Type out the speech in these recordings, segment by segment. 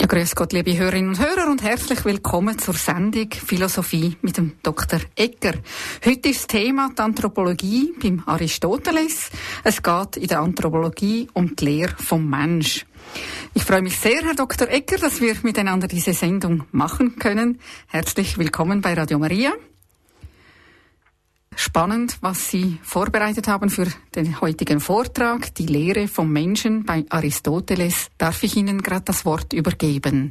Ja, grüß Gott, liebe Hörerinnen und Hörer, und herzlich willkommen zur Sendung Philosophie mit dem Dr. Egger. Heute ist das Thema die Anthropologie beim Aristoteles. Es geht in der Anthropologie um die Lehre vom Mensch. Ich freue mich sehr, Herr Dr. Egger, dass wir miteinander diese Sendung machen können. Herzlich willkommen bei Radio Maria. Spannend, was Sie vorbereitet haben für den heutigen Vortrag, die Lehre vom Menschen bei Aristoteles. Darf ich Ihnen gerade das Wort übergeben?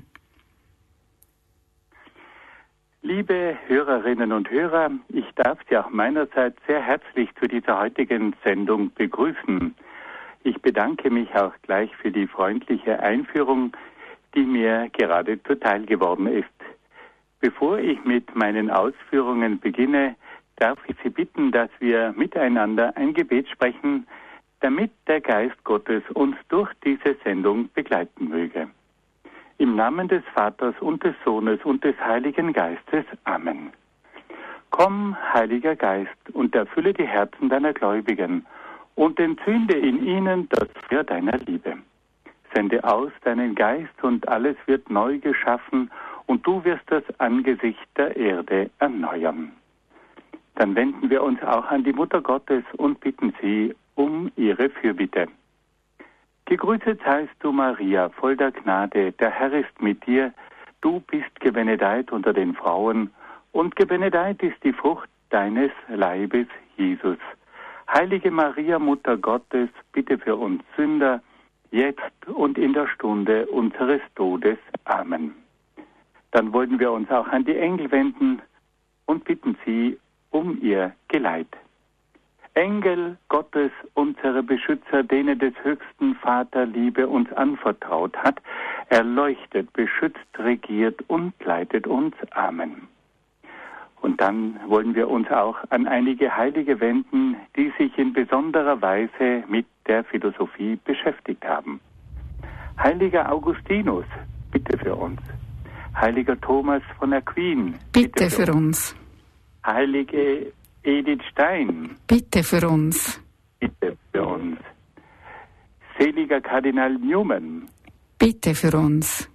Liebe Hörerinnen und Hörer, ich darf Sie auch meinerseits sehr herzlich zu dieser heutigen Sendung begrüßen. Ich bedanke mich auch gleich für die freundliche Einführung, die mir gerade zuteil geworden ist. Bevor ich mit meinen Ausführungen beginne, darf ich Sie bitten, dass wir miteinander ein Gebet sprechen, damit der Geist Gottes uns durch diese Sendung begleiten möge. Im Namen des Vaters und des Sohnes und des Heiligen Geistes. Amen. Komm, Heiliger Geist, und erfülle die Herzen deiner Gläubigen und entzünde in ihnen das Feuer deiner Liebe. Sende aus deinen Geist und alles wird neu geschaffen und du wirst das Angesicht der Erde erneuern. Dann wenden wir uns auch an die Mutter Gottes und bitten sie um ihre Fürbitte. Gegrüßet seist du, Maria, voll der Gnade, der Herr ist mit dir. Du bist gebenedeit unter den Frauen und gebenedeit ist die Frucht deines Leibes, Jesus. Heilige Maria, Mutter Gottes, bitte für uns Sünder, jetzt und in der Stunde unseres Todes. Amen. Dann wollen wir uns auch an die Engel wenden und bitten sie um ihr Geleit. Engel Gottes, unsere Beschützer, denen des höchsten Vater Liebe uns anvertraut hat, erleuchtet, beschützt, regiert und leitet uns. Amen. Und dann wollen wir uns auch an einige Heilige wenden, die sich in besonderer Weise mit der Philosophie beschäftigt haben. Heiliger Augustinus, bitte für uns. Heiliger Thomas von Aquin, bitte für uns. Heilige Edith Stein, bitte für uns. Bitte für uns. Seliger Kardinal Newman, bitte für uns.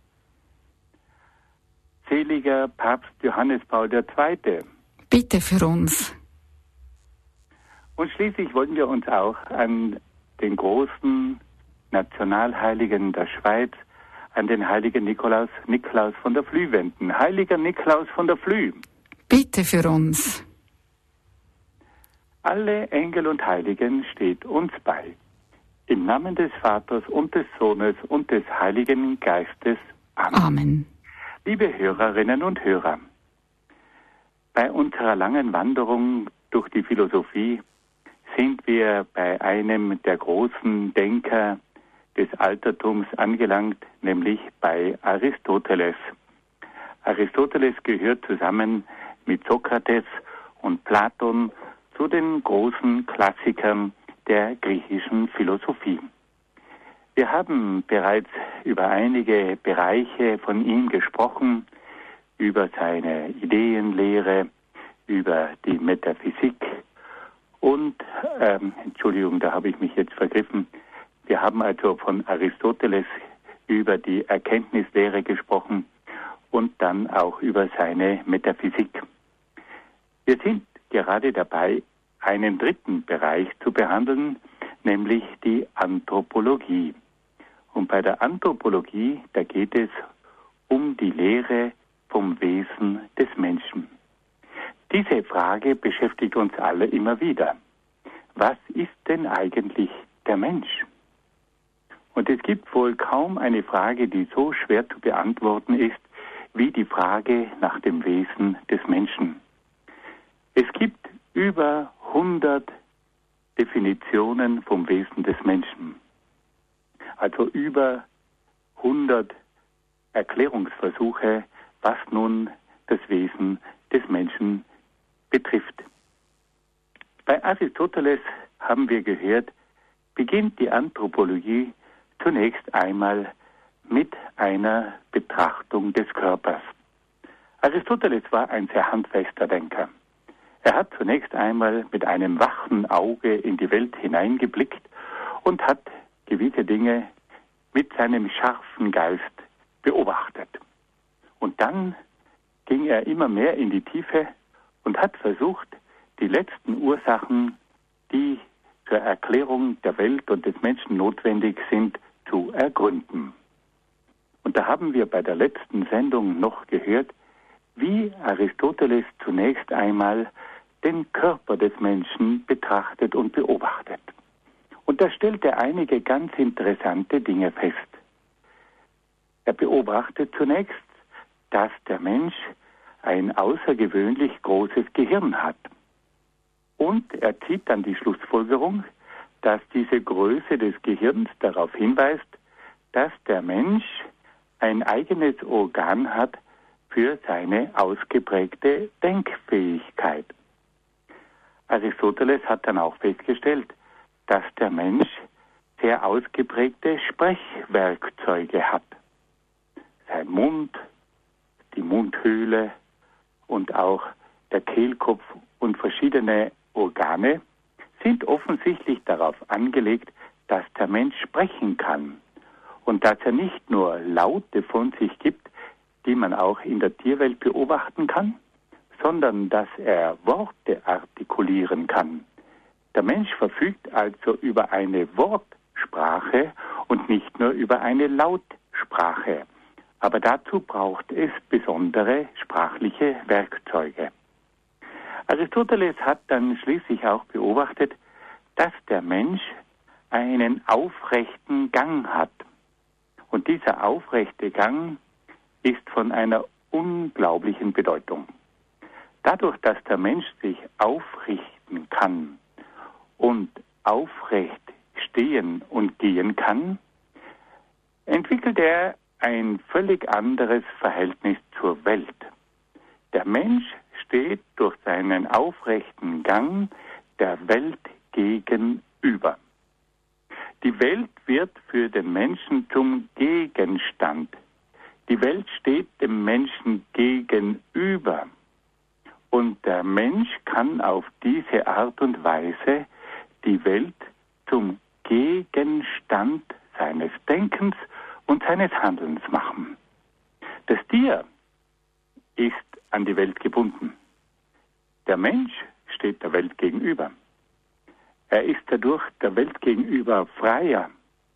Seliger Papst Johannes Paul II, bitte für uns. Und schließlich wollen wir uns auch an den großen Nationalheiligen der Schweiz, an den heiligen Nikolaus von der Flüe wenden. Heiliger Nikolaus von der Flüe, bitte für uns. Alle Engel und Heiligen steht uns bei. Im Namen des Vaters und des Sohnes und des Heiligen Geistes. Amen. Amen. Liebe Hörerinnen und Hörer, bei unserer langen Wanderung durch die Philosophie sind wir bei einem der großen Denker des Altertums angelangt, nämlich bei Aristoteles. Aristoteles gehört zusammen mit Sokrates und Platon zu den großen Klassikern der griechischen Philosophie. Wir haben bereits über einige Bereiche von ihm gesprochen, über seine Ideenlehre, über die Metaphysik und, Entschuldigung, da habe ich mich jetzt vergriffen, wir haben also von Aristoteles über die Erkenntnislehre gesprochen und dann auch über seine Metaphysik. Wir sind gerade dabei, einen dritten Bereich zu behandeln, nämlich die Anthropologie. Und bei der Anthropologie, da geht es um die Lehre vom Wesen des Menschen. Diese Frage beschäftigt uns alle immer wieder. Was ist denn eigentlich der Mensch? Und es gibt wohl kaum eine Frage, die so schwer zu beantworten ist, wie die Frage nach dem Wesen des Menschen. Es gibt über 100 Definitionen vom Wesen des Menschen. Also über 100 Erklärungsversuche, was nun das Wesen des Menschen betrifft. Bei Aristoteles haben wir gehört, beginnt die Anthropologie zunächst einmal mit einer Betrachtung des Körpers. Aristoteles war ein sehr handfester Denker. Er hat zunächst einmal mit einem wachen Auge in die Welt hineingeblickt und hat gewisse Dinge mit seinem scharfen Geist beobachtet. Und dann ging er immer mehr in die Tiefe und hat versucht, die letzten Ursachen, die zur Erklärung der Welt und des Menschen notwendig sind, zu ergründen. Und da haben wir bei der letzten Sendung noch gehört, wie Aristoteles zunächst einmal den Körper des Menschen betrachtet und beobachtet. Und da stellt er einige ganz interessante Dinge fest. Er beobachtet zunächst, dass der Mensch ein außergewöhnlich großes Gehirn hat. Und er zieht dann die Schlussfolgerung, dass diese Größe des Gehirns darauf hinweist, dass der Mensch ein eigenes Organ hat für seine ausgeprägte Denkfähigkeit. Aristoteles hat dann auch festgestellt, dass der Mensch sehr ausgeprägte Sprechwerkzeuge hat. Sein Mund, die Mundhöhle und auch der Kehlkopf und verschiedene Organe sind offensichtlich darauf angelegt, dass der Mensch sprechen kann und dass er nicht nur Laute von sich gibt, die man auch in der Tierwelt beobachten kann, sondern dass er Worte artikulieren kann. Der Mensch verfügt also über eine Wortsprache und nicht nur über eine Lautsprache. Aber dazu braucht es besondere sprachliche Werkzeuge. Aristoteles hat dann schließlich auch beobachtet, dass der Mensch einen aufrechten Gang hat. Und dieser aufrechte Gang ist von einer unglaublichen Bedeutung. Dadurch, dass der Mensch sich aufrichten kann und aufrecht stehen und gehen kann, entwickelt er ein völlig anderes Verhältnis zur Welt. Der Mensch steht durch seinen aufrechten Gang der Welt gegenüber. Die Welt wird für den Menschen zum Gegenstand. Die Welt steht dem Menschen gegenüber. Und der Mensch kann auf diese Art und Weise die Welt zum Gegenstand seines Denkens und seines Handelns machen. Das Tier ist an die Welt gebunden. Der Mensch steht der Welt gegenüber. Er ist dadurch der Welt gegenüber freier.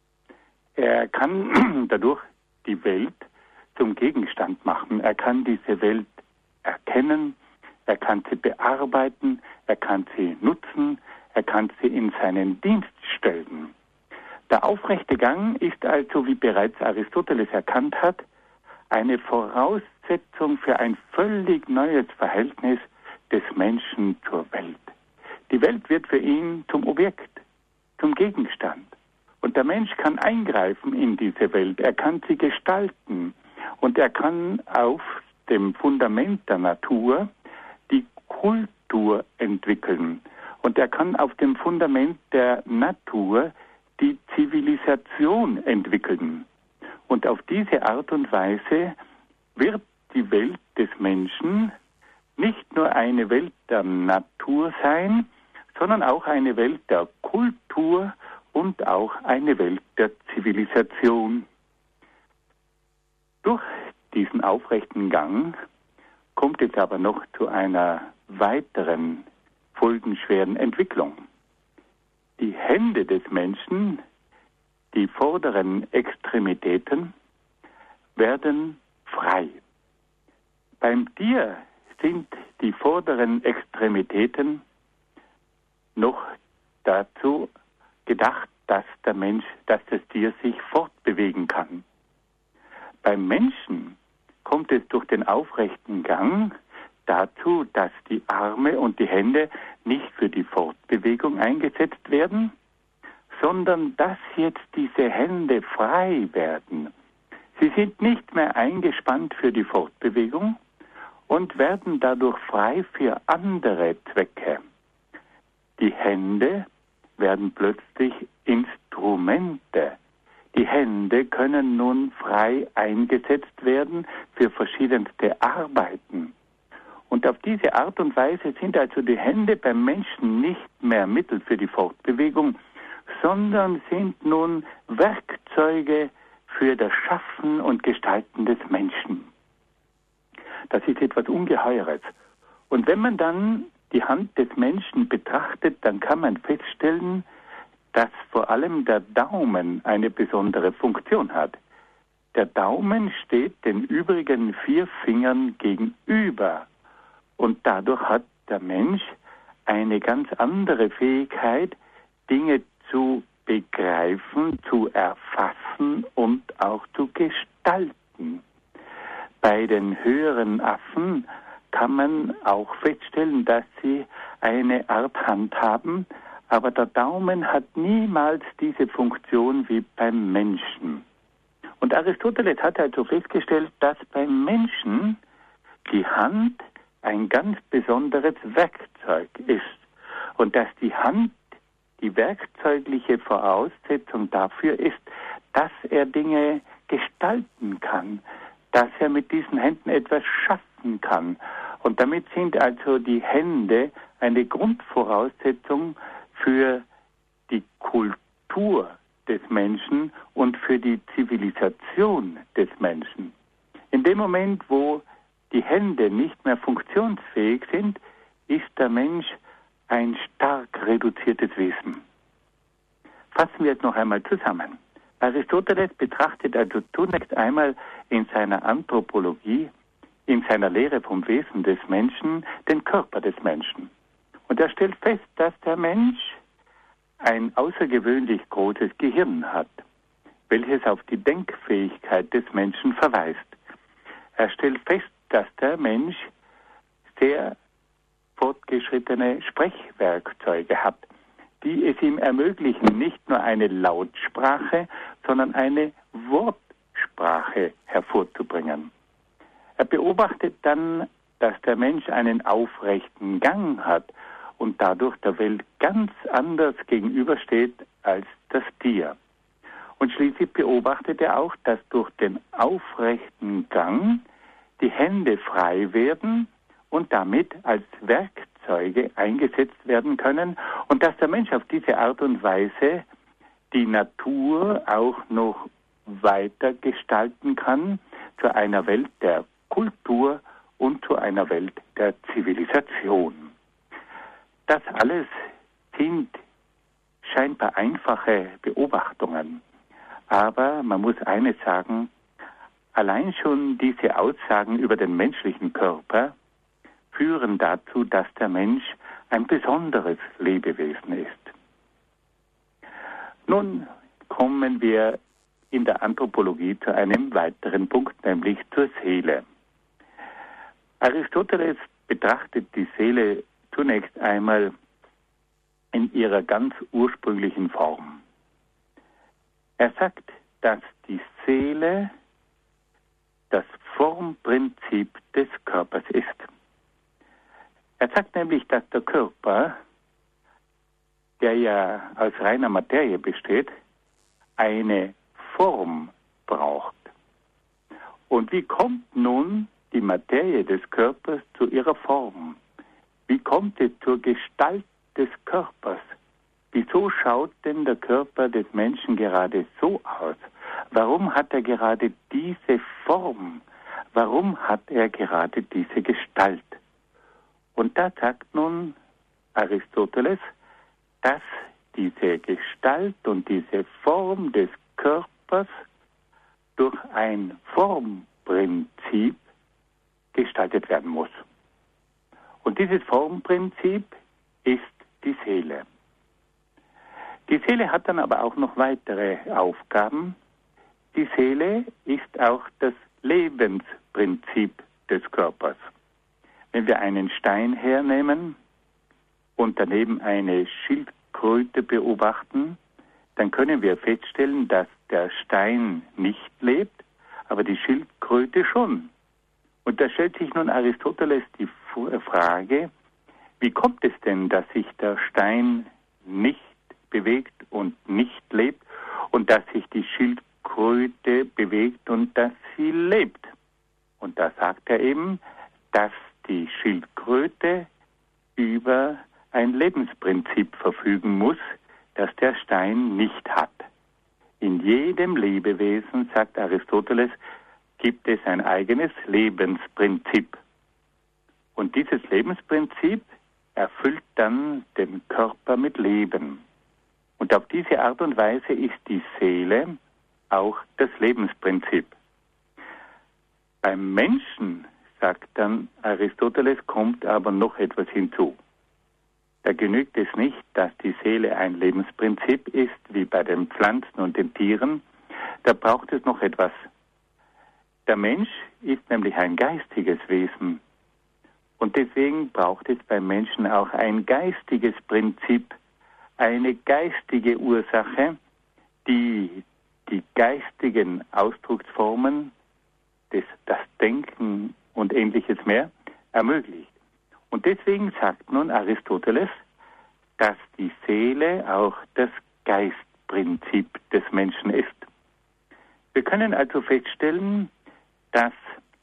Er kann dadurch die Welt zum Gegenstand machen. Er kann diese Welt erkennen, er kann sie bearbeiten, er kann sie nutzen, er kann sie in seinen Dienst stellen. Der aufrechte Gang ist also, wie bereits Aristoteles erkannt hat, eine Voraussetzung für ein völlig neues Verhältnis des Menschen zur Welt. Die Welt wird für ihn zum Objekt, zum Gegenstand. Und der Mensch kann eingreifen in diese Welt, er kann sie gestalten und er kann auf dem Fundament der Natur die Kultur entwickeln. Und er kann auf dem Fundament der Natur die Zivilisation entwickeln. Und auf diese Art und Weise wird die Welt des Menschen nicht nur eine Welt der Natur sein, sondern auch eine Welt der Kultur und auch eine Welt der Zivilisation. Durch diesen aufrechten Gang kommt es aber noch zu einer weiteren folgenschweren Entwicklung. Die Hände des Menschen, die vorderen Extremitäten, werden frei. Beim Tier sind die vorderen Extremitäten noch dazu gedacht, dass das Tier sich fortbewegen kann. Beim Menschen kommt es durch den aufrechten Gang dazu, dass die Arme und die Hände nicht für die Fortbewegung eingesetzt werden, sondern dass jetzt diese Hände frei werden. Sie sind nicht mehr eingespannt für die Fortbewegung und werden dadurch frei für andere Zwecke. Die Hände werden plötzlich Instrumente. Die Hände können nun frei eingesetzt werden für verschiedenste Arbeiten. Und auf diese Art und Weise sind also die Hände beim Menschen nicht mehr Mittel für die Fortbewegung, sondern sind nun Werkzeuge für das Schaffen und Gestalten des Menschen. Das ist etwas Ungeheures. Und wenn man dann die Hand des Menschen betrachtet, dann kann man feststellen, dass vor allem der Daumen eine besondere Funktion hat. Der Daumen steht den übrigen 4 Fingern gegenüber. Und dadurch hat der Mensch eine ganz andere Fähigkeit, Dinge zu begreifen, zu erfassen und auch zu gestalten. Bei den höheren Affen kann man auch feststellen, dass sie eine Art Hand haben, aber der Daumen hat niemals diese Funktion wie beim Menschen. Und Aristoteles hat also festgestellt, dass beim Menschen die Hand ein ganz besonderes Werkzeug ist und dass die Hand die werkzeugliche Voraussetzung dafür ist, dass er Dinge gestalten kann, dass er mit diesen Händen etwas schaffen kann. Und damit sind also die Hände eine Grundvoraussetzung für die Kultur des Menschen und für die Zivilisation des Menschen. In dem Moment, wo die Hände nicht mehr funktionsfähig sind, ist der Mensch ein stark reduziertes Wesen. Fassen wir es noch einmal zusammen. Aristoteles betrachtet also zunächst einmal in seiner Anthropologie, in seiner Lehre vom Wesen des Menschen, den Körper des Menschen. Und er stellt fest, dass der Mensch ein außergewöhnlich großes Gehirn hat, welches auf die Denkfähigkeit des Menschen verweist. Er stellt fest, dass der Mensch sehr fortgeschrittene Sprechwerkzeuge hat, die es ihm ermöglichen, nicht nur eine Lautsprache, sondern eine Wortsprache hervorzubringen. Er beobachtet dann, dass der Mensch einen aufrechten Gang hat und dadurch der Welt ganz anders gegenübersteht als das Tier. Und schließlich beobachtet er auch, dass durch den aufrechten Gang die Hände frei werden und damit als Werkzeuge eingesetzt werden können und dass der Mensch auf diese Art und Weise die Natur auch noch weiter gestalten kann zu einer Welt der Kultur und zu einer Welt der Zivilisation. Das alles sind scheinbar einfache Beobachtungen, aber man muss eines sagen, allein schon diese Aussagen über den menschlichen Körper führen dazu, dass der Mensch ein besonderes Lebewesen ist. Nun kommen wir in der Anthropologie zu einem weiteren Punkt, nämlich zur Seele. Aristoteles betrachtet die Seele zunächst einmal in ihrer ganz ursprünglichen Form. Er sagt, dass die Seele das Formprinzip des Körpers ist. Er sagt nämlich, dass der Körper, der ja aus reiner Materie besteht, eine Form braucht. Und wie kommt nun die Materie des Körpers zu ihrer Form? Wie kommt es zur Gestalt des Körpers? Wieso schaut denn der Körper des Menschen gerade so aus? Warum hat er gerade diese Form? Warum hat er gerade diese Gestalt? Und da sagt nun Aristoteles, dass diese Gestalt und diese Form des Körpers durch ein Formprinzip gestaltet werden muss. Und dieses Formprinzip ist die Seele. Die Seele hat dann aber auch noch weitere Aufgaben. Die Seele ist auch das Lebensprinzip des Körpers. Wenn wir einen Stein hernehmen und daneben eine Schildkröte beobachten, dann können wir feststellen, dass der Stein nicht lebt, aber die Schildkröte schon. Und da stellt sich nun Aristoteles die Frage, wie kommt es denn, dass sich der Stein nicht bewegt und nicht lebt und dass sich die Schildkröte bewegt und dass sie lebt? Und da sagt er eben, dass die Schildkröte über ein Lebensprinzip verfügen muss, das der Stein nicht hat. In jedem Lebewesen, sagt Aristoteles, gibt es ein eigenes Lebensprinzip. Und dieses Lebensprinzip erfüllt dann den Körper mit Leben. Und auf diese Art und Weise ist die Seele auch das Lebensprinzip. Beim Menschen, sagt dann Aristoteles, kommt aber noch etwas hinzu. Da genügt es nicht, dass die Seele ein Lebensprinzip ist, wie bei den Pflanzen und den Tieren. Da braucht es noch etwas. Der Mensch ist nämlich ein geistiges Wesen. Und deswegen braucht es beim Menschen auch ein geistiges Prinzip, eine geistige Ursache, die die geistigen Ausdrucksformen, das Denken und Ähnliches mehr ermöglicht. Und deswegen sagt nun Aristoteles, dass die Seele auch das Geistprinzip des Menschen ist. Wir können also feststellen, dass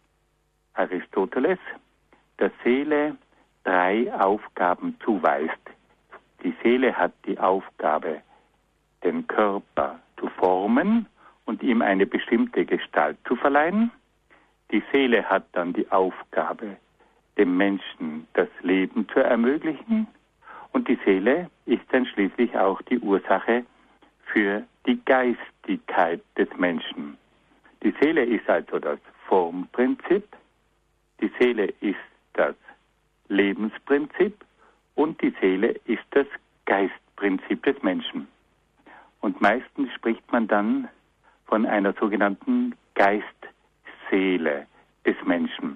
Aristoteles der Seele 3 Aufgaben zuweist. Die Seele hat die Aufgabe, den Körper zu formen und ihm eine bestimmte Gestalt zu verleihen. Die Seele hat dann die Aufgabe, dem Menschen das Leben zu ermöglichen. Und die Seele ist dann schließlich auch die Ursache für die Geistigkeit des Menschen. Die Seele ist also das Formprinzip, die Seele ist das Lebensprinzip und die Seele ist das Geistprinzip des Menschen. Und meistens spricht man dann von einer sogenannten Geistseele des Menschen.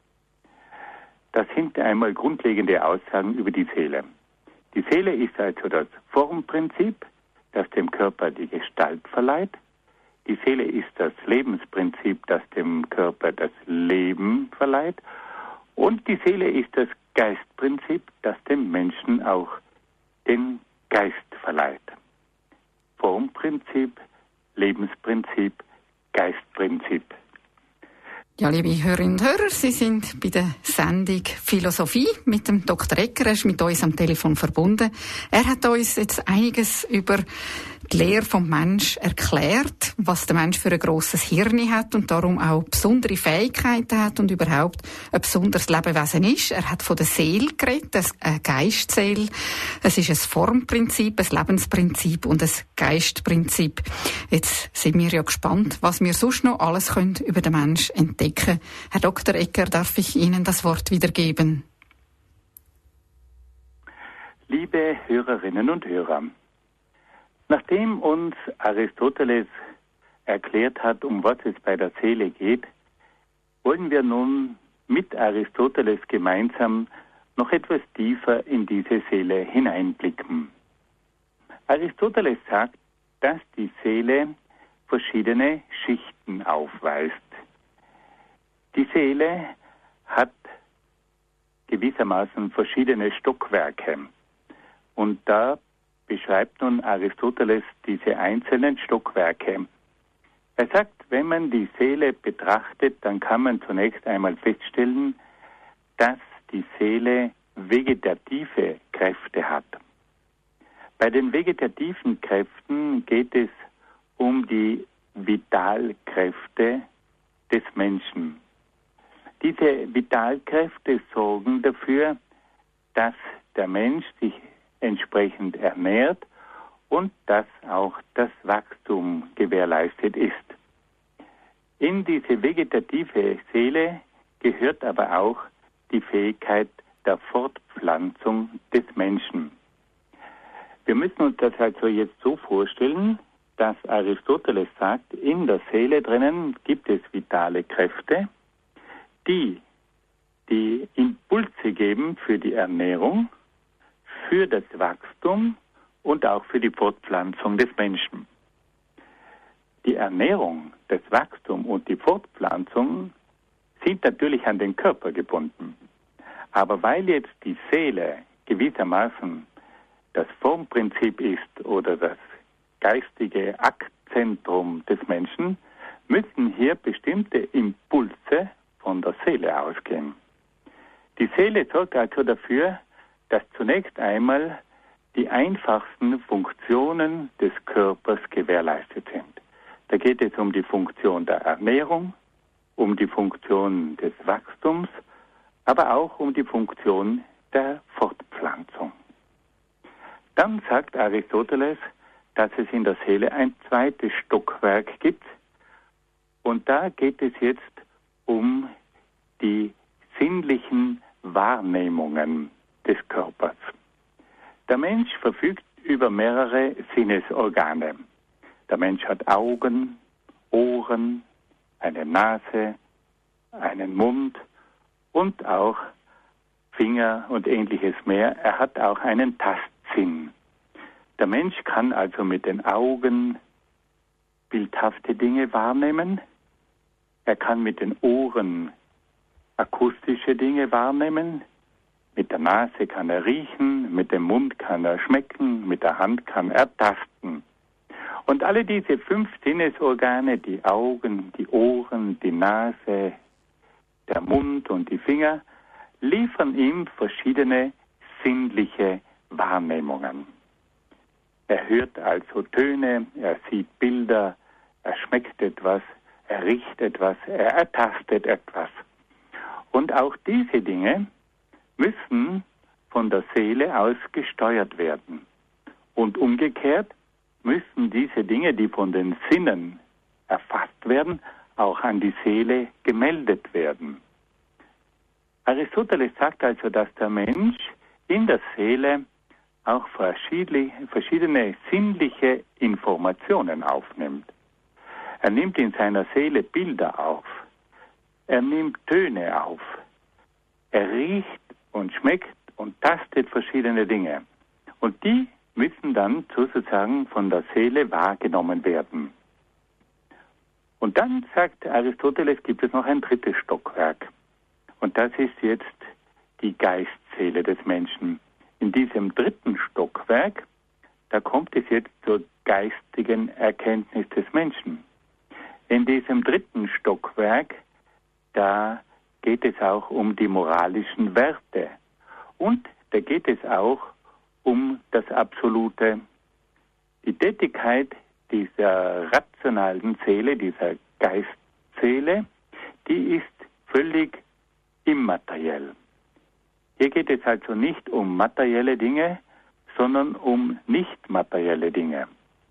Das sind einmal grundlegende Aussagen über die Seele. Die Seele ist also das Formprinzip, das dem Körper die Gestalt verleiht. Die Seele ist das Lebensprinzip, das dem Körper das Leben verleiht. Und die Seele ist das Geistprinzip, das dem Menschen auch den Geist verleiht. Formprinzip, Lebensprinzip, Geistprinzip. Ja, liebe Hörerinnen und Hörer, Sie sind bei der Sendung Philosophie mit dem Dr. Egger. Er ist mit uns am Telefon verbunden. Er hat uns jetzt einiges über die Lehre vom Mensch erklärt, was der Mensch für ein grosses Hirn hat und darum auch besondere Fähigkeiten hat und überhaupt ein besonderes Lebewesen ist. Er hat von der Seele geredet, eine Geistseele. Es ist ein Formprinzip, ein Lebensprinzip und ein Geistprinzip. Jetzt sind wir ja gespannt, was wir sonst noch alles können über den Mensch entdecken. Herr Dr. Egger, darf ich Ihnen das Wort wiedergeben? Liebe Hörerinnen und Hörer, nachdem uns Aristoteles erklärt hat, um was es bei der Seele geht, wollen wir nun mit Aristoteles gemeinsam noch etwas tiefer in diese Seele hineinblicken. Aristoteles sagt, dass die Seele verschiedene Schichten aufweist. Die Seele hat gewissermaßen verschiedene Stockwerke. Und da beschreibt nun Aristoteles diese einzelnen Stockwerke. Er sagt, wenn man die Seele betrachtet, dann kann man zunächst einmal feststellen, dass die Seele vegetative Kräfte hat. Bei den vegetativen Kräften geht es um die Vitalkräfte des Menschen. Diese Vitalkräfte sorgen dafür, dass der Mensch sich entsprechend ernährt und dass auch das Wachstum gewährleistet ist. In diese vegetative Seele gehört aber auch die Fähigkeit der Fortpflanzung des Menschen. Wir müssen uns das also jetzt so vorstellen, dass Aristoteles sagt, in der Seele drinnen gibt es vitale Kräfte, die Impulse geben für die Ernährung, für das Wachstum und auch für die Fortpflanzung des Menschen. Die Ernährung, das Wachstum und die Fortpflanzung sind natürlich an den Körper gebunden. Aber weil jetzt die Seele gewissermaßen das Formprinzip ist oder das geistige Aktzentrum des Menschen, müssen hier bestimmte Impulse von der Seele ausgehen. Die Seele sorgt also dafür, dass zunächst einmal die einfachsten Funktionen des Körpers gewährleistet sind. Da geht es um die Funktion der Ernährung, um die Funktion des Wachstums, aber auch um die Funktion der Fortpflanzung. Dann sagt Aristoteles, dass es in der Seele ein zweites Stockwerk gibt. Und da geht es jetzt um die sinnlichen Wahrnehmungen des Körpers. Der Mensch verfügt über mehrere Sinnesorgane. Der Mensch hat Augen, Ohren, eine Nase, einen Mund und auch Finger und ähnliches mehr. Er hat auch einen Tastsinn. Der Mensch kann also mit den Augen bildhafte Dinge wahrnehmen. Er kann mit den Ohren akustische Dinge wahrnehmen. Mit der Nase kann er riechen, mit dem Mund kann er schmecken, mit der Hand kann er tasten. Und alle diese 5 Sinnesorgane, die Augen, die Ohren, die Nase, der Mund und die Finger, liefern ihm verschiedene sinnliche Wahrnehmungen. Er hört also Töne, er sieht Bilder, er schmeckt etwas, er riecht etwas, er ertastet etwas. Und auch diese Dinge müssen von der Seele aus gesteuert werden. Und umgekehrt müssen diese Dinge, die von den Sinnen erfasst werden, auch an die Seele gemeldet werden. Aristoteles sagt also, dass der Mensch in der Seele auch verschiedene sinnliche Informationen aufnimmt. Er nimmt in seiner Seele Bilder auf. Er nimmt Töne auf. Er riecht und schmeckt und tastet verschiedene Dinge. Und die müssen dann sozusagen von der Seele wahrgenommen werden. Und dann sagt Aristoteles, gibt es noch ein drittes Stockwerk. Und das ist jetzt die Geistseele des Menschen. In diesem dritten Stockwerk, da kommt es jetzt zur geistigen Erkenntnis des Menschen. In diesem dritten Stockwerk, da geht es auch um die moralischen Werte. Und da geht es auch um das Absolute. Die Tätigkeit dieser rationalen Seele, dieser Geistseele, die ist völlig immateriell. Hier geht es also nicht um materielle Dinge, sondern um nicht materielle Dinge.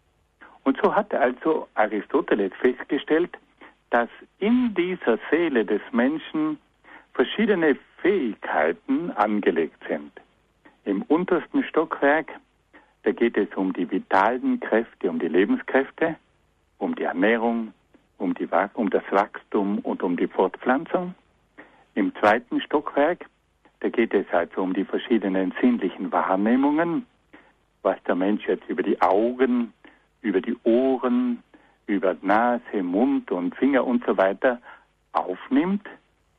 Und so hat also Aristoteles festgestellt, dass in dieser Seele des Menschen verschiedene Fähigkeiten angelegt sind. Im untersten Stockwerk, da geht es um die vitalen Kräfte, um die Lebenskräfte, um die Ernährung, um das Wachstum und um die Fortpflanzung. Im zweiten Stockwerk, da geht es also um die verschiedenen sinnlichen Wahrnehmungen, was der Mensch jetzt über die Augen, über die Ohren, über Nase, Mund und Finger und so weiter aufnimmt.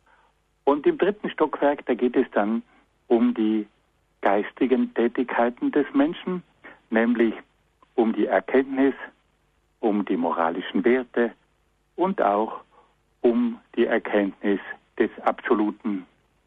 Und im dritten Stockwerk, da geht es dann um die geistigen Tätigkeiten des Menschen, nämlich um die Erkenntnis, um die moralischen Werte und auch um die Erkenntnis des Absoluten.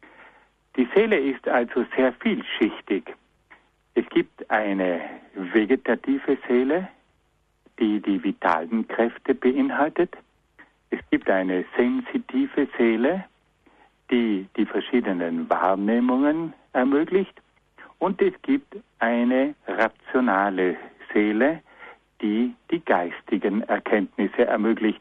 Die Seele ist also sehr vielschichtig. Es gibt eine vegetative Seele, die die vitalen Kräfte beinhaltet. Es gibt eine sensitive Seele, die die verschiedenen Wahrnehmungen ermöglicht. Und es gibt eine rationale Seele, die die geistigen Erkenntnisse ermöglicht.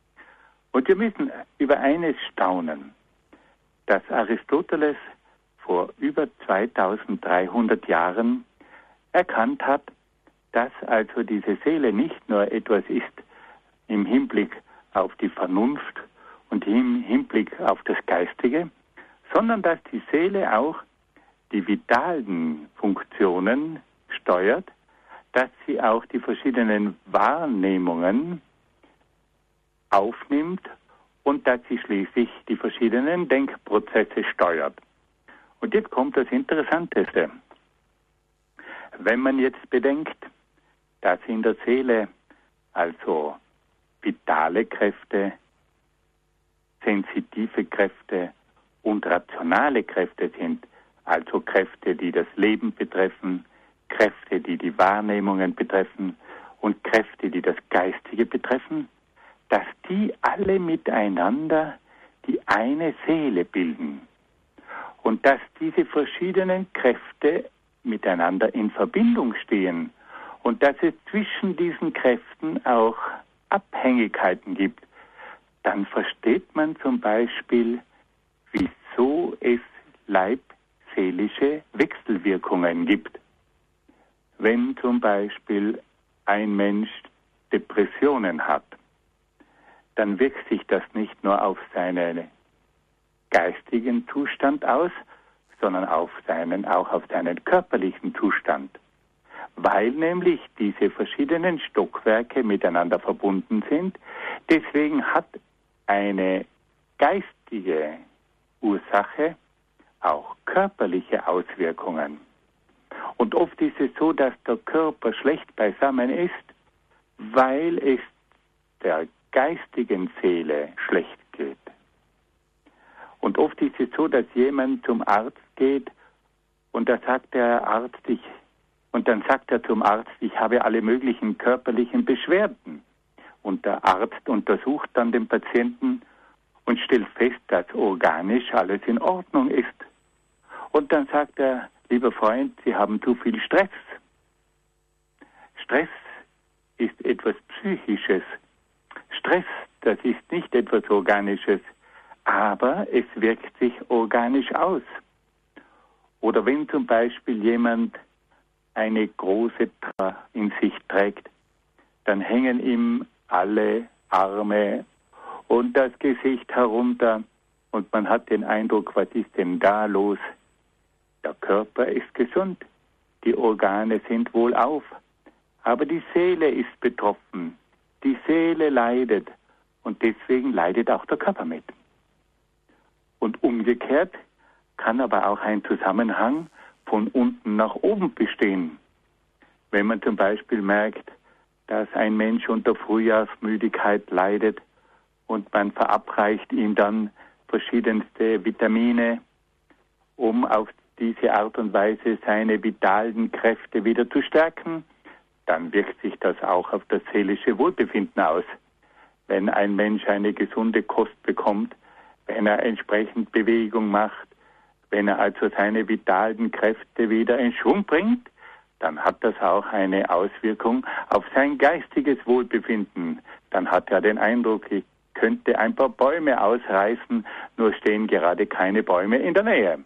Und wir müssen über eines staunen, dass Aristoteles vor über 2300 Jahren erkannt hat, dass also diese Seele nicht nur etwas ist im Hinblick auf die Vernunft und im Hinblick auf das Geistige, sondern dass die Seele auch die vitalen Funktionen steuert, dass sie auch die verschiedenen Wahrnehmungen aufnimmt und dass sie schließlich die verschiedenen Denkprozesse steuert. Und jetzt kommt das Interessanteste. Wenn man jetzt bedenkt, dass in der Seele also vitale Kräfte, sensitive Kräfte und rationale Kräfte sind, also Kräfte, die das Leben betreffen, Kräfte, die die Wahrnehmungen betreffen und Kräfte, die das Geistige betreffen, dass die alle miteinander die eine Seele bilden und dass diese verschiedenen Kräfte miteinander in Verbindung stehen und dass es zwischen diesen Kräften auch Abhängigkeiten gibt, dann versteht man zum Beispiel, wieso es leibseelische Wechselwirkungen gibt. Wenn zum Beispiel ein Mensch Depressionen hat, dann wirkt sich das nicht nur auf seinen geistigen Zustand aus, sondern auch auf seinen körperlichen Zustand. Weil nämlich diese verschiedenen Stockwerke miteinander verbunden sind. Deswegen hat eine geistige Ursache auch körperliche Auswirkungen. Und oft ist es so, dass der Körper schlecht beisammen ist, weil es der geistigen Seele schlecht geht. Und oft ist es so, dass jemand zum Arzt geht und da sagt der Arzt, dann sagt er zum Arzt, ich habe alle möglichen körperlichen Beschwerden. Und der Arzt untersucht dann den Patienten und stellt fest, dass organisch alles in Ordnung ist. Und dann sagt er, lieber Freund, Sie haben zu viel Stress. Stress ist etwas Psychisches. Stress, das ist nicht etwas Organisches, aber es wirkt sich organisch aus. Oder wenn zum Beispiel jemand eine große Trauer in sich trägt, dann hängen ihm alle Arme und das Gesicht herunter und man hat den Eindruck, was ist denn da los? Der Körper ist gesund, die Organe sind wohlauf, aber die Seele ist betroffen, die Seele leidet und deswegen leidet auch der Körper mit. Und umgekehrt kann aber auch ein Zusammenhang von unten nach oben bestehen. Wenn man zum Beispiel merkt, dass ein Mensch unter Frühjahrsmüdigkeit leidet und man verabreicht ihm dann verschiedenste Vitamine, um auf diese Art und Weise seine vitalen Kräfte wieder zu stärken, dann wirkt sich das auch auf das seelische Wohlbefinden aus. Wenn ein Mensch eine gesunde Kost bekommt, wenn er entsprechend Bewegung macht, wenn er also seine vitalen Kräfte wieder in Schwung bringt, dann hat das auch eine Auswirkung auf sein geistiges Wohlbefinden. Dann hat er den Eindruck, ich könnte ein paar Bäume ausreißen, nur stehen gerade keine Bäume in der Nähe.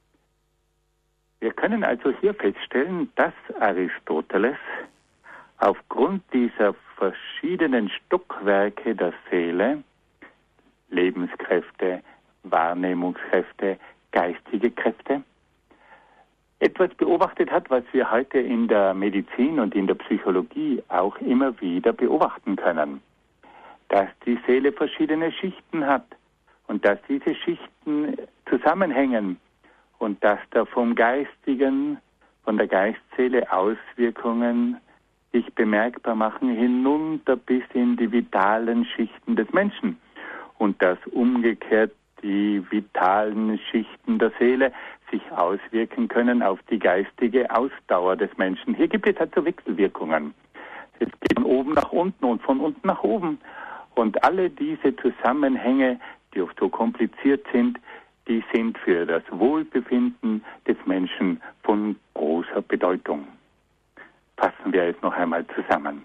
Wir können also hier feststellen, dass Aristoteles aufgrund dieser verschiedenen Stockwerke der Seele, Lebenskräfte, Wahrnehmungskräfte, geistige Kräfte, etwas beobachtet hat, was wir heute in der Medizin und in der Psychologie auch immer wieder beobachten können. Dass die Seele verschiedene Schichten hat und dass diese Schichten zusammenhängen und dass da vom Geistigen, von der Geistseele Auswirkungen sich bemerkbar machen hinunter bis in die vitalen Schichten des Menschen und dass umgekehrt die vitalen Schichten der Seele sich auswirken können auf die geistige Ausdauer des Menschen. Hier gibt es also Wechselwirkungen. Es geht von oben nach unten und von unten nach oben. Und alle diese Zusammenhänge, die oft so kompliziert sind, die sind für das Wohlbefinden des Menschen von großer Bedeutung. Fassen wir es noch einmal zusammen.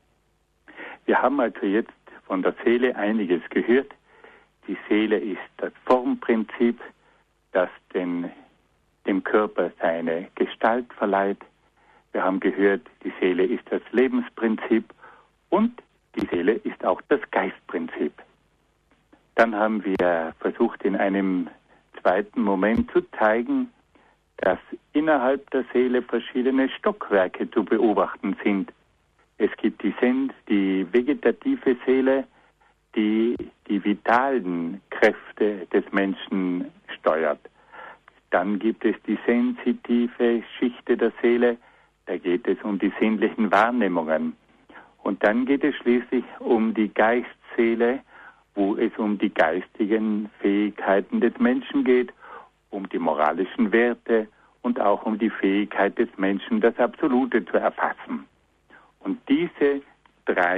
Wir haben also jetzt von der Seele einiges gehört. Die Seele ist das Formprinzip, das dem Körper seine Gestalt verleiht. Wir haben gehört, die Seele ist das Lebensprinzip und die Seele ist auch das Geistprinzip. Dann haben wir versucht, in einem zweiten Moment zu zeigen, dass innerhalb der Seele verschiedene Stockwerke zu beobachten sind. Es gibt die vegetative Seele, die die vitalen Kräfte des Menschen steuert. Dann gibt es die sensitive Schichte der Seele, da geht es um die sinnlichen Wahrnehmungen. Und dann geht es schließlich um die Geistseele, wo es um die geistigen Fähigkeiten des Menschen geht, um die moralischen Werte und auch um die Fähigkeit des Menschen, das Absolute zu erfassen. Und diese drei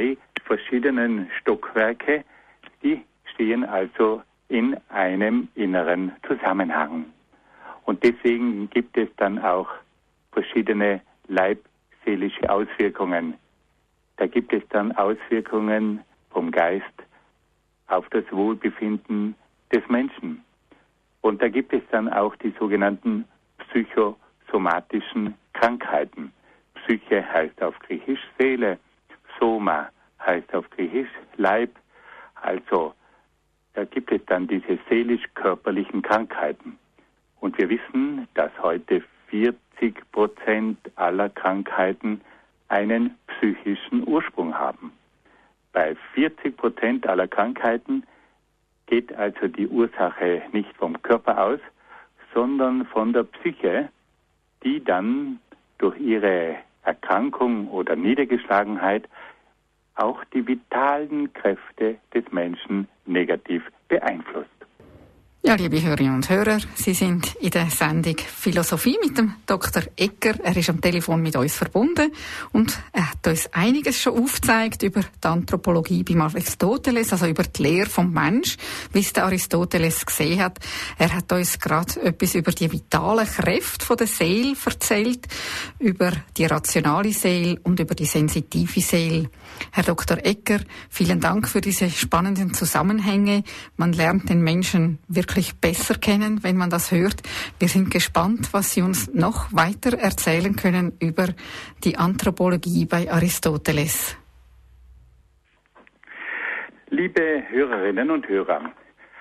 verschiedenen Stockwerke, die stehen also in einem inneren Zusammenhang. Und deswegen gibt es dann auch verschiedene leibseelische Auswirkungen. Da gibt es dann Auswirkungen vom Geist auf das Wohlbefinden des Menschen. Und da gibt es dann auch die sogenannten psychosomatischen Krankheiten. Psyche heißt auf Griechisch Seele, Soma heißt auf Griechisch Leib. Also da gibt es dann diese seelisch-körperlichen Krankheiten. Und wir wissen, dass heute 40% aller Krankheiten einen psychischen Ursprung haben. Bei 40% aller Krankheiten geht also die Ursache nicht vom Körper aus, sondern von der Psyche, die dann durch ihre Erkrankung oder Niedergeschlagenheit auch die vitalen Kräfte des Menschen negativ beeinflusst. Ja, liebe Hörerinnen und Hörer, Sie sind in der Sendung Philosophie mit dem Dr. Egger. Er ist am Telefon mit uns verbunden und er hat uns einiges schon aufgezeigt über die Anthropologie beim Aristoteles, also über die Lehre vom Mensch, wie es der Aristoteles gesehen hat. Er hat uns gerade etwas über die vitalen Kräfte von der Seele erzählt, über die rationale Seele und über die sensitive Seele. Herr Dr. Egger, vielen Dank für diese spannenden Zusammenhänge. Man lernt den Menschen wirklich besser kennen, wenn man das hört. Wir sind gespannt, was Sie uns noch weiter erzählen können über die Anthropologie bei Aristoteles. Liebe Hörerinnen und Hörer,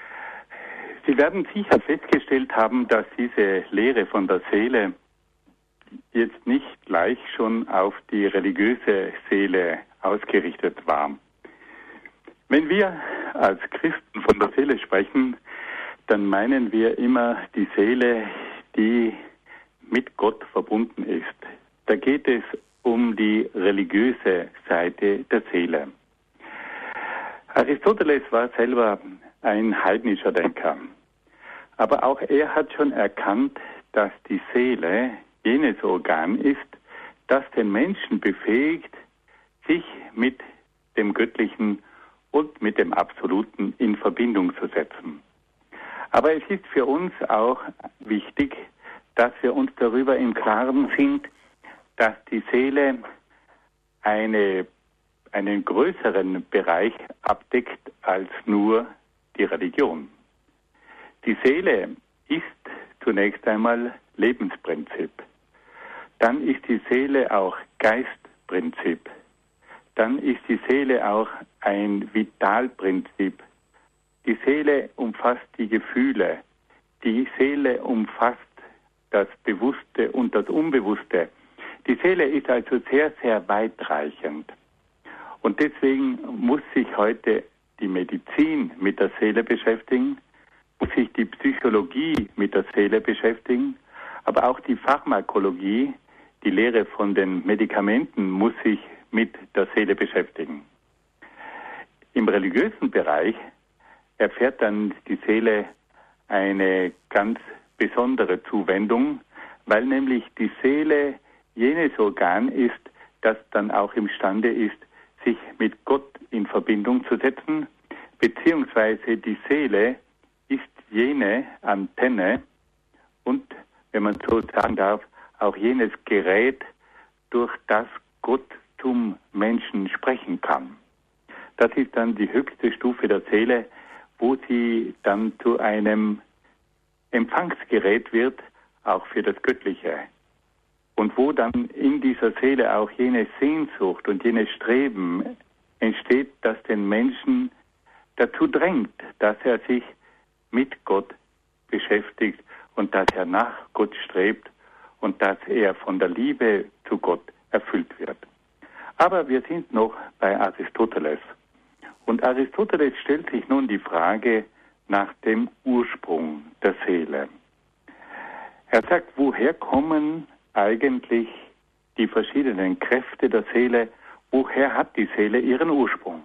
Sie werden sicher festgestellt haben, dass diese Lehre von der Seele jetzt nicht gleich schon auf die religiöse Seele ausgerichtet war. Wenn wir als Christen von der Seele sprechen, dann meinen wir immer die Seele, die mit Gott verbunden ist. Da geht es um die religiöse Seite der Seele. Aristoteles war selber ein heidnischer Denker. Aber auch er hat schon erkannt, dass die Seele jenes Organ ist, das den Menschen befähigt, sich mit dem Göttlichen und mit dem Absoluten in Verbindung zu setzen. Aber es ist für uns auch wichtig, dass wir uns darüber im Klaren sind, dass die Seele einen größeren Bereich abdeckt als nur die Religion. Die Seele ist zunächst einmal Lebensprinzip. Dann ist die Seele auch Geistprinzip. Dann ist die Seele auch ein Vitalprinzip. Die Seele umfasst die Gefühle. Die Seele umfasst das Bewusste und das Unbewusste. Die Seele ist also sehr, sehr weitreichend. Und deswegen muss sich heute die Medizin mit der Seele beschäftigen, muss sich die Psychologie mit der Seele beschäftigen, aber auch die Pharmakologie, die Lehre von den Medikamenten, muss sich mit der Seele beschäftigen. Im religiösen Bereich erfährt dann die Seele eine ganz besondere Zuwendung, weil nämlich die Seele jenes Organ ist, das dann auch imstande ist, sich mit Gott in Verbindung zu setzen, beziehungsweise die Seele ist jene Antenne und, wenn man so sagen darf, auch jenes Gerät, durch das Gott zum Menschen sprechen kann. Das ist dann die höchste Stufe der Seele, wo sie dann zu einem Empfangsgerät wird, auch für das Göttliche. Und wo dann in dieser Seele auch jene Sehnsucht und jenes Streben entsteht, das den Menschen dazu drängt, dass er sich mit Gott beschäftigt und dass er nach Gott strebt und dass er von der Liebe zu Gott erfüllt wird. Aber wir sind noch bei Aristoteles. Und Aristoteles stellt sich nun die Frage nach dem Ursprung der Seele. Er sagt, woher kommen eigentlich die verschiedenen Kräfte der Seele, woher hat die Seele ihren Ursprung?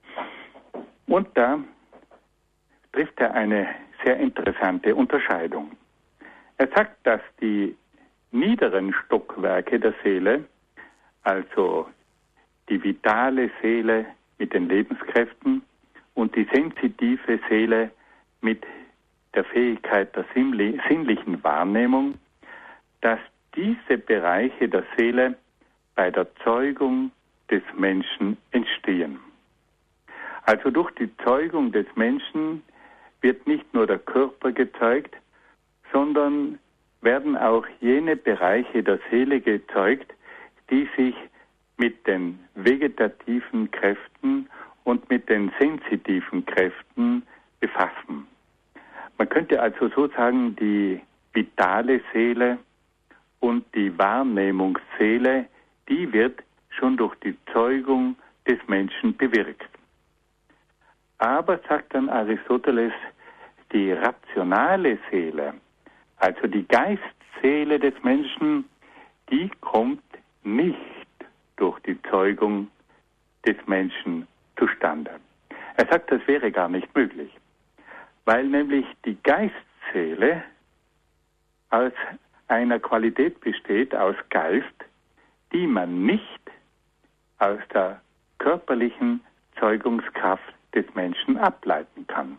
Und da trifft er eine sehr interessante Unterscheidung. Er sagt, dass die niederen Stockwerke der Seele, also die vitale Seele mit den Lebenskräften und die sensitive Seele mit der Fähigkeit der sinnlichen Wahrnehmung, dass diese Bereiche der Seele bei der Zeugung des Menschen entstehen. Also durch die Zeugung des Menschen wird nicht nur der Körper gezeugt, sondern werden auch jene Bereiche der Seele gezeugt, die sich mit den vegetativen Kräften und mit den sensitiven Kräften befassen. Man könnte also so sagen, die vitale Seele und die Wahrnehmungsseele, die wird schon durch die Zeugung des Menschen bewirkt. Aber, sagt dann Aristoteles, die rationale Seele, also die Geistseele des Menschen, die kommt nicht durch die Zeugung des Menschen zustande. Er sagt, das wäre gar nicht möglich, weil nämlich die Geistseele aus einer Qualität besteht, aus Geist, die man nicht aus der körperlichen Zeugungskraft des Menschen ableiten kann.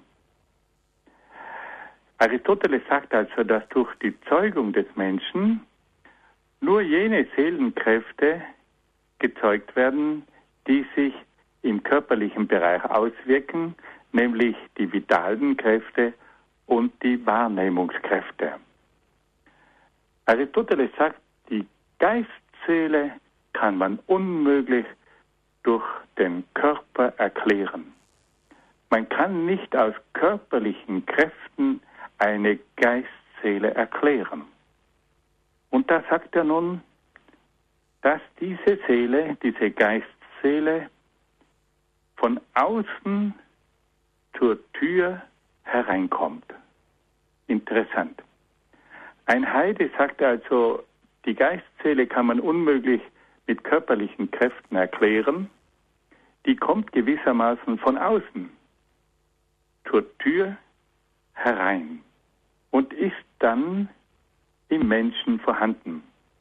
Aristoteles sagt also, dass durch die Zeugung des Menschen nur jene Seelenkräfte gezeugt werden, die sich im körperlichen Bereich auswirken, nämlich die vitalen Kräfte und die Wahrnehmungskräfte. Aristoteles sagt, die Geistseele kann man unmöglich durch den Körper erklären. Man kann nicht aus körperlichen Kräften eine Geistseele erklären. Und da sagt er nun, dass diese Seele, diese Geistseele von außen zur Tür hereinkommt. Interessant. Ein Heide sagt also, die Geistseele kann man unmöglich mit körperlichen Kräften erklären. Die kommt gewissermaßen von außen zur Tür herein und ist dann im Menschen vorhanden.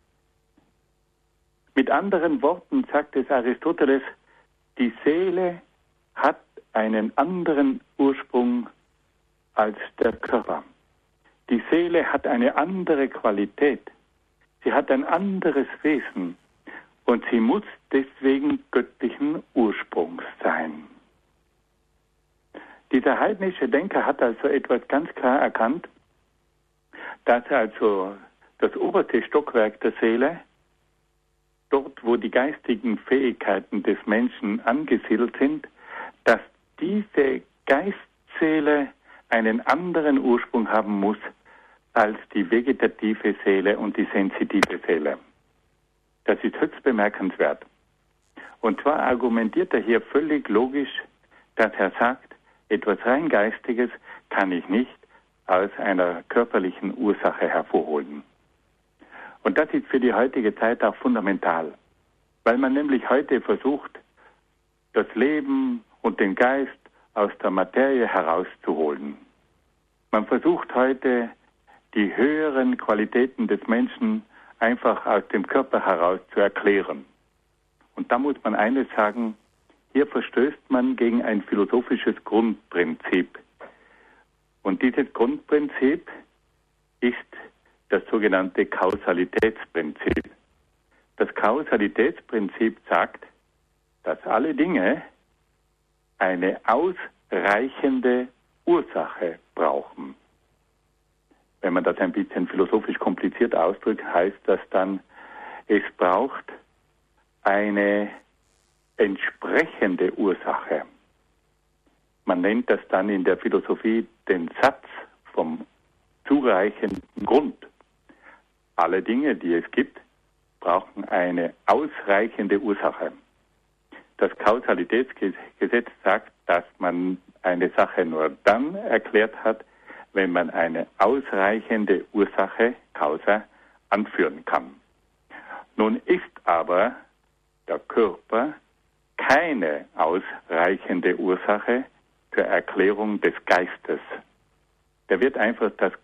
Mit anderen Worten sagt es Aristoteles, die Seele hat einen anderen Ursprung als der Körper. Die Seele hat eine andere Qualität. Sie hat ein anderes Wesen und sie muss deswegen göttlichen Ursprungs sein. Dieser heidnische Denker hat also etwas ganz klar erkannt, dass also das oberste Stockwerk der Seele, dort wo die geistigen Fähigkeiten des Menschen angesiedelt sind, dass diese Geistseele einen anderen Ursprung haben muss als die vegetative Seele und die sensitive Seele. Das ist höchst bemerkenswert. Und zwar argumentiert er hier völlig logisch, dass er sagt, etwas rein Geistiges kann ich nicht aus einer körperlichen Ursache hervorholen. Und das ist für die heutige Zeit auch fundamental, weil man nämlich heute versucht, das Leben und den Geist aus der Materie herauszuholen. Man versucht heute, die höheren Qualitäten des Menschen einfach aus dem Körper heraus zu erklären. Und da muss man eines sagen, hier verstößt man gegen ein philosophisches Grundprinzip. Und dieses Grundprinzip ist das sogenannte Kausalitätsprinzip. Das Kausalitätsprinzip sagt, dass alle Dinge eine ausreichende Ursache brauchen. Wenn man das ein bisschen philosophisch kompliziert ausdrückt, heißt das dann, es braucht eine entsprechende Ursache. Man nennt das dann in der Philosophie den Satz vom zureichenden Grund. Alle Dinge, die es gibt, brauchen eine ausreichende Ursache. Das Kausalitätsgesetz sagt, dass man eine Sache nur dann erklärt hat, wenn man eine ausreichende Ursache, Causa, anführen kann. Nun ist aber der Körper keine ausreichende Ursache zur Erklärung des Geistes. Da wird einfach das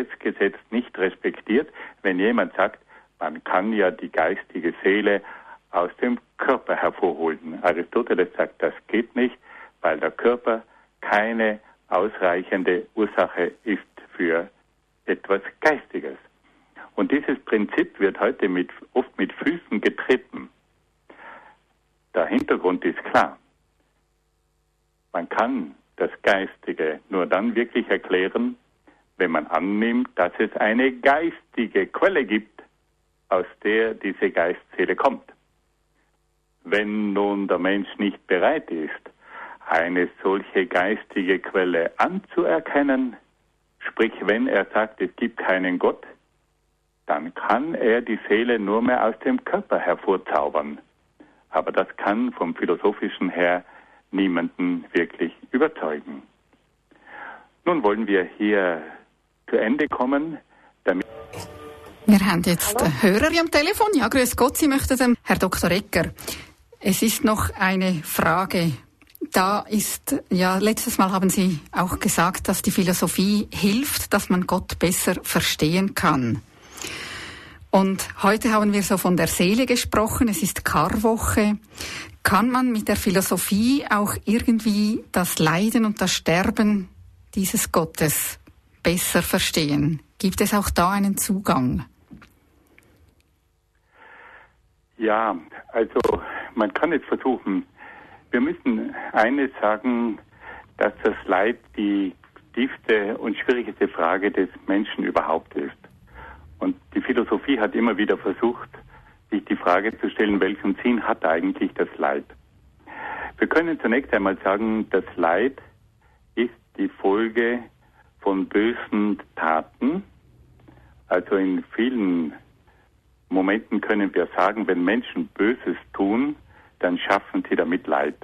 Kausalitätsgesetz nicht respektiert, wenn jemand sagt, man kann ja die geistige Seele aus dem Körper hervorholen. Aristoteles sagt, das geht nicht, weil der Körper keine ausreichende Ursache ist für etwas Geistiges. Und dieses Prinzip wird heute oft mit Füßen getreten. Der Hintergrund ist klar. Man kann das Geistige nur dann wirklich erklären, wenn man annimmt, dass es eine geistige Quelle gibt, aus der diese Geistseele kommt. Wenn nun der Mensch nicht bereit ist, eine solche geistige Quelle anzuerkennen, sprich, wenn er sagt, es gibt keinen Gott, dann kann er die Seele nur mehr aus dem Körper hervorzaubern. Aber das kann vom Philosophischen her niemanden wirklich überzeugen. Nun wollen wir hier zu Ende kommen, damit... Wir haben jetzt Hörer am Telefon. Ja, grüß Gott, Sie möchten dem Herr Dr. Egger. Es ist noch eine Frage. Letztes Mal haben Sie auch gesagt, dass die Philosophie hilft, dass man Gott besser verstehen kann. Und heute haben wir so von der Seele gesprochen. Es ist Karwoche. Kann man mit der Philosophie auch irgendwie das Leiden und das Sterben dieses Gottes besser verstehen? Gibt es auch da einen Zugang? Ja, also man kann es versuchen. Wir müssen eines sagen, dass das Leid die tiefste und schwierigste Frage des Menschen überhaupt ist. Und die Philosophie hat immer wieder versucht, sich die Frage zu stellen, welchen Sinn hat eigentlich das Leid? Wir können zunächst einmal sagen, das Leid ist die Folge von bösen Taten. Also in vielen Momenten können wir sagen, wenn Menschen Böses tun, dann schaffen sie damit Leid.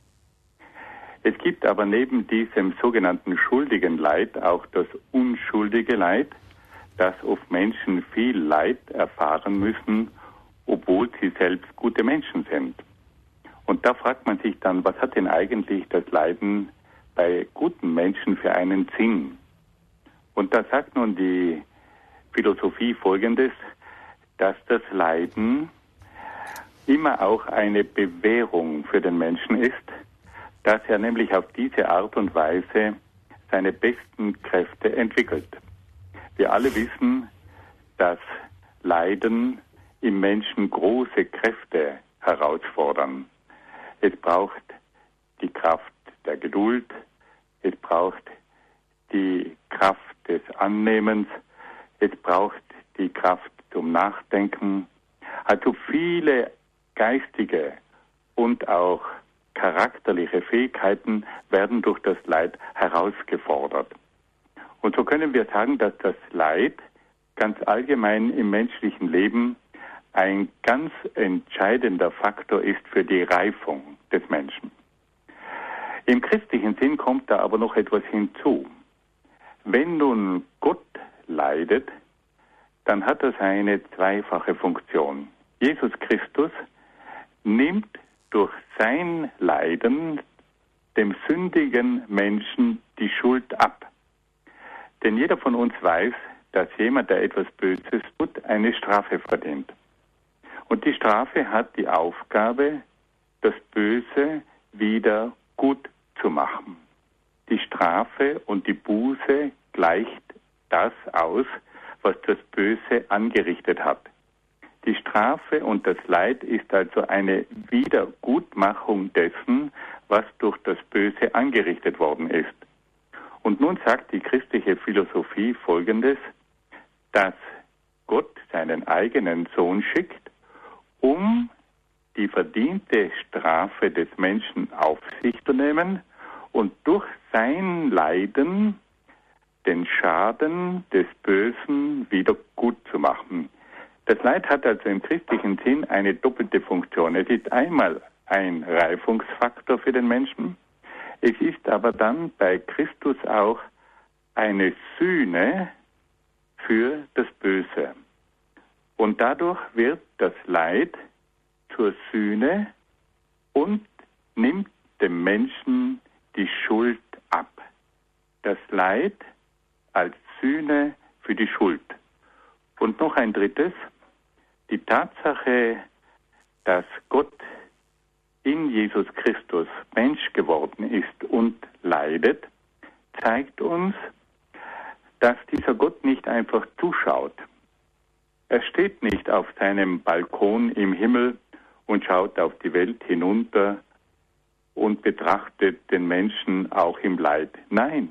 Es gibt aber neben diesem sogenannten schuldigen Leid auch das unschuldige Leid, dass oft Menschen viel Leid erfahren müssen, obwohl sie selbst gute Menschen sind. Und da fragt man sich dann, was hat denn eigentlich das Leiden bei guten Menschen für einen Sinn? Und da sagt nun die Philosophie Folgendes, dass das Leiden immer auch eine Bewährung für den Menschen ist, dass er nämlich auf diese Art und Weise seine besten Kräfte entwickelt. Wir alle wissen, dass Leiden im Menschen große Kräfte herausfordern. Es braucht die Kraft der Geduld, es braucht die Kraft des Annehmens, es braucht die Kraft zum Nachdenken. Also viele geistige und auch charakterliche Fähigkeiten werden durch das Leid herausgefordert. Und so können wir sagen, dass das Leid ganz allgemein im menschlichen Leben ein ganz entscheidender Faktor ist für die Reifung des Menschen. Im christlichen Sinn kommt da aber noch etwas hinzu. Wenn nun Gott leidet, dann hat das eine zweifache Funktion. Jesus Christus nimmt durch sein Leiden dem sündigen Menschen die Schuld ab. Denn jeder von uns weiß, dass jemand, der etwas Böses tut, eine Strafe verdient. Und die Strafe hat die Aufgabe, das Böse wieder gut zu machen. Die Strafe und die Buße gleicht das aus, was das Böse angerichtet hat. Die Strafe und das Leid ist also eine Wiedergutmachung dessen, was durch das Böse angerichtet worden ist. Und nun sagt die christliche Philosophie Folgendes, dass Gott seinen eigenen Sohn schickt, um die verdiente Strafe des Menschen auf sich zu nehmen und durch sein Leiden den Schaden des Bösen wieder gut zu machen. Das Leid hat also im christlichen Sinn eine doppelte Funktion. Es ist einmal ein Reifungsfaktor für den Menschen, es ist aber dann bei Christus auch eine Sühne für das Böse. Und dadurch wird das Leid zur Sühne und nimmt dem Menschen die Schuld ab. Das Leid als Sühne für die Schuld. Und noch ein drittes, die Tatsache, dass Gott in Jesus Christus Mensch geworden ist und leidet, zeigt uns, dass dieser Gott nicht einfach zuschaut. Er steht nicht auf seinem Balkon im Himmel und schaut auf die Welt hinunter und betrachtet den Menschen auch im Leid. Nein,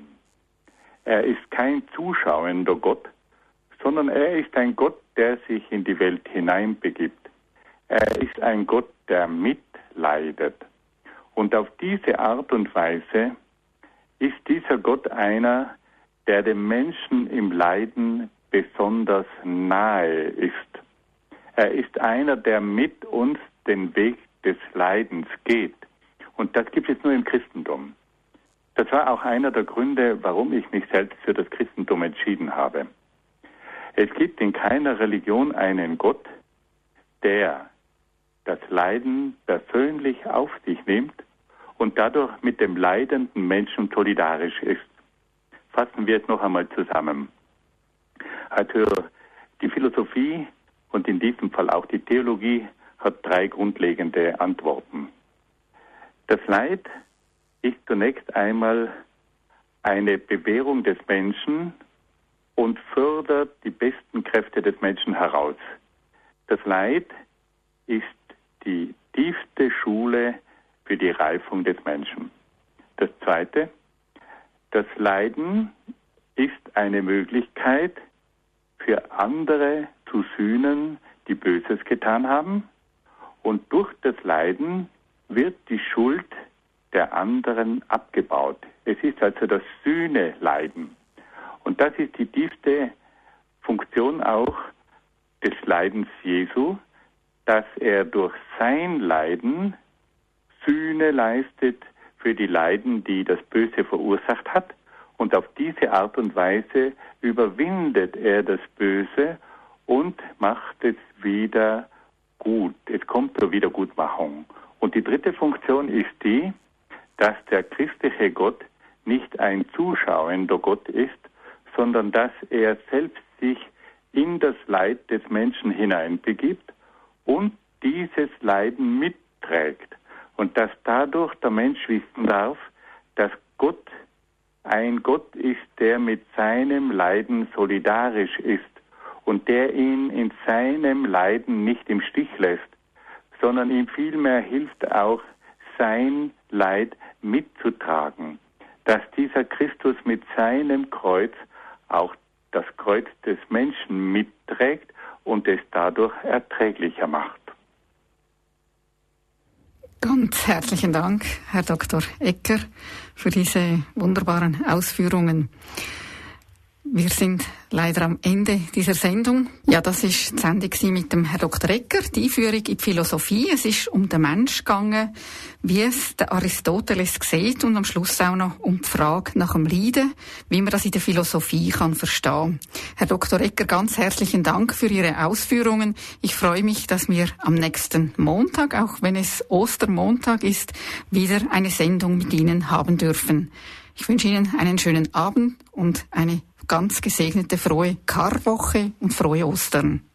er ist kein zuschauender Gott, sondern er ist ein Gott, der sich in die Welt hineinbegibt. Er ist ein Gott, der mitleidet. Und auf diese Art und Weise ist dieser Gott einer, der dem Menschen im Leiden besonders nahe ist. Er ist einer, der mit uns den Weg des Leidens geht. Und das gibt es nur im Christentum. Das war auch einer der Gründe, warum ich mich selbst für das Christentum entschieden habe. Es gibt in keiner Religion einen Gott, der das Leiden persönlich auf sich nimmt und dadurch mit dem leidenden Menschen solidarisch ist. Fassen wir es noch einmal zusammen. Also die Philosophie und in diesem Fall auch die Theologie hat 3 grundlegende Antworten. Das Leid ist zunächst einmal eine Bewährung des Menschen und fördert die besten Kräfte des Menschen heraus. Das Leid ist die tiefste Schule für die Reifung des Menschen. Das Zweite, das Leiden ist eine Möglichkeit für andere zu sühnen, die Böses getan haben. Und durch das Leiden wird die Schuld der anderen abgebaut. Es ist also das Sühneleiden. Und das ist die tiefste Funktion auch des Leidens Jesu, dass er durch sein Leiden Sühne leistet für die Leiden, die das Böse verursacht hat. Und auf diese Art und Weise überwindet er das Böse und macht es wieder gut. Es kommt zur Wiedergutmachung. Und die dritte Funktion ist die, dass der christliche Gott nicht ein zuschauender Gott ist, sondern dass er selbst sich in das Leid des Menschen hineinbegibt und dieses Leiden mitträgt. Und dass dadurch der Mensch wissen darf, dass Gott ein Gott ist, der mit seinem Leiden solidarisch ist und der ihn in seinem Leiden nicht im Stich lässt, sondern ihm vielmehr hilft auch, sein Leid mitzutragen. Dass dieser Christus mit seinem Kreuz auch das Kreuz des Menschen mitträgt und es dadurch erträglicher macht. Ganz herzlichen Dank, Herr Dr. Ecker, für diese wunderbaren Ausführungen. Wir sind leider am Ende dieser Sendung. Ja, das ist die Sendung mit dem Herrn Dr. Ecker, die Einführung in die Philosophie. Es ist um den Mensch gegangen, wie es der Aristoteles sieht und am Schluss auch noch um die Frage nach dem Leiden, wie man das in der Philosophie kann verstehen. Herr Dr. Ecker, ganz herzlichen Dank für Ihre Ausführungen. Ich freue mich, dass wir am nächsten Montag, auch wenn es Ostermontag ist, wieder eine Sendung mit Ihnen haben dürfen. Ich wünsche Ihnen einen schönen Abend und eine ganz gesegnete, frohe Karwoche und frohe Ostern.